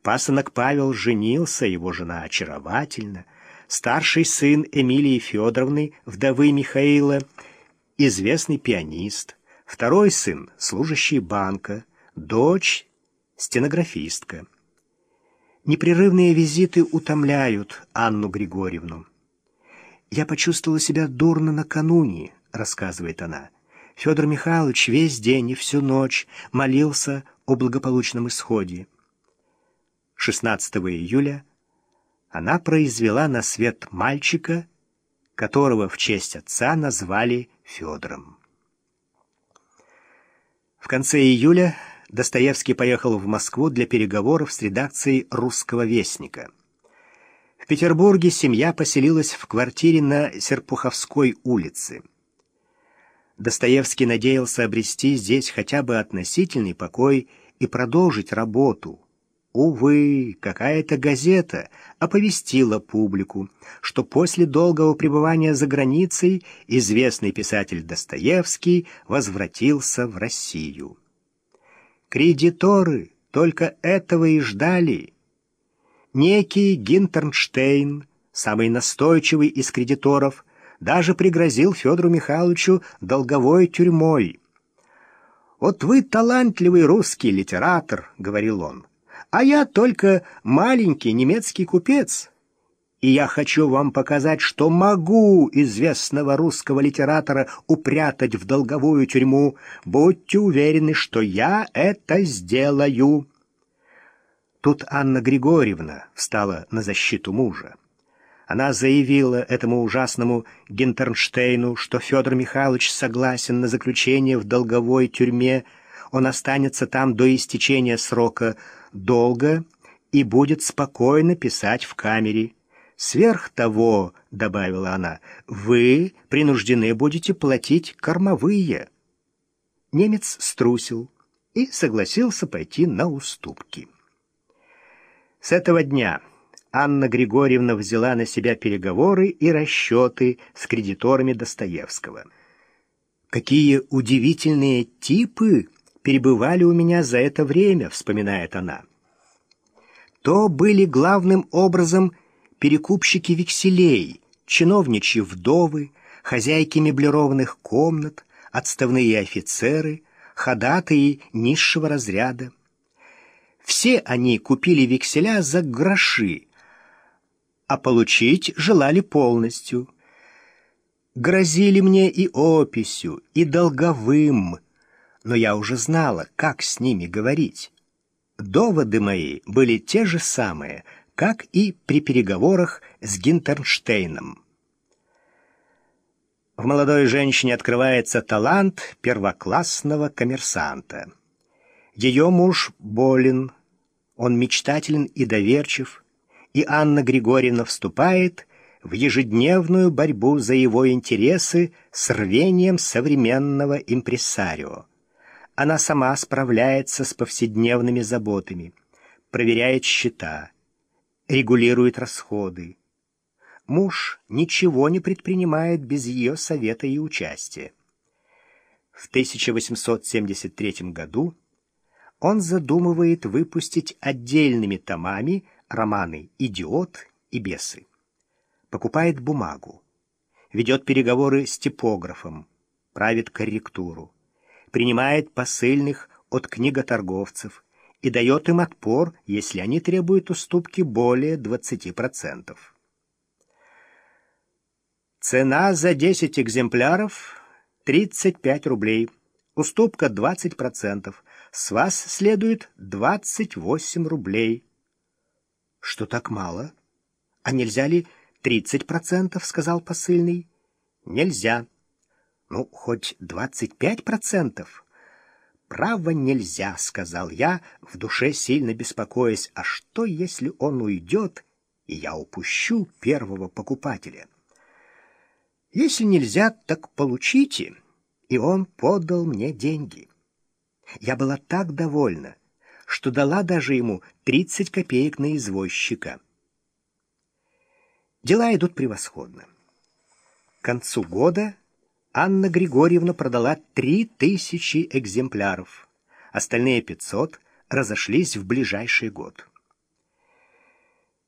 Пасынок Павел женился, его жена очаровательна. Старший сын Эмилии Федоровны, вдовы Михаила, известный пианист. Второй сын — служащий банка, дочь — стенографистка. Непрерывные визиты утомляют Анну Григорьевну. «Я почувствовала себя дурно накануне», — рассказывает она. «Федор Михайлович весь день и всю ночь молился о благополучном исходе». 16 июля она произвела на свет мальчика, которого в честь отца назвали Федором. В конце июля Достоевский поехал в Москву для переговоров с редакцией «Русского вестника». В Петербурге семья поселилась в квартире на Серпуховской улице. Достоевский надеялся обрести здесь хотя бы относительный покой и продолжить работу. Увы, какая-то газета оповестила публику, что после долгого пребывания за границей известный писатель Достоевский возвратился в Россию. Кредиторы только этого и ждали. Некий Гинтернштейн, самый настойчивый из кредиторов, даже пригрозил Федору Михайловичу долговой тюрьмой. «Вот вы талантливый русский литератор», — говорил он, — «а я только маленький немецкий купец. И я хочу вам показать, что могу известного русского литератора упрятать в долговую тюрьму. Будьте уверены, что я это сделаю». Тут Анна Григорьевна встала на защиту мужа. Она заявила этому ужасному Гинтернштейну, что Федор Михайлович согласен на заключение в долговой тюрьме, он останется там до истечения срока долга и будет спокойно писать в камере. «Сверх того, — добавила она, — вы принуждены будете платить кормовые». Немец струсил и согласился пойти на уступки. С этого дня Анна Григорьевна взяла на себя переговоры и расчеты с кредиторами Достоевского. «Какие удивительные типы перебывали у меня за это время», — вспоминает она. «То были главным образом перекупщики векселей, чиновничьи вдовы, хозяйки меблированных комнат, отставные офицеры, ходатаи низшего разряда. Все они купили векселя за гроши, а получить желали полностью. Грозили мне и описью, и долговым, но я уже знала, как с ними говорить. Доводы мои были те же самые, как и при переговорах с Гинтернштейном. В молодой женщине открывается талант первоклассного коммерсанта. Ее муж болен, он мечтателен и доверчив, и Анна Григорьевна вступает в ежедневную борьбу за его интересы с рвением современного импресарио. Она сама справляется с повседневными заботами, проверяет счета, регулирует расходы. Муж ничего не предпринимает без ее совета и участия. В 1873 году он задумывает выпустить отдельными томами романы «Идиот» и «Бесы». Покупает бумагу, ведет переговоры с типографом, правит корректуру, принимает посыльных от книготорговцев и дает им отпор, если они требуют уступки более 20%. Цена за 10 экземпляров — 35 рублей, уступка 20%, с вас следует 28 рублей. Что так мало? А нельзя ли 30%, сказал посыльный. Нельзя. Ну, хоть 25%. Право нельзя, сказал я, в душе сильно беспокоясь, а что, если он уйдет, и я упущу первого покупателя? Если нельзя, так получите. И он подал мне деньги. Я была так довольна, что дала даже ему 30 копеек на извозчика. Дела идут превосходно. К концу года Анна Григорьевна продала 3000 экземпляров. Остальные 500 разошлись в ближайший год.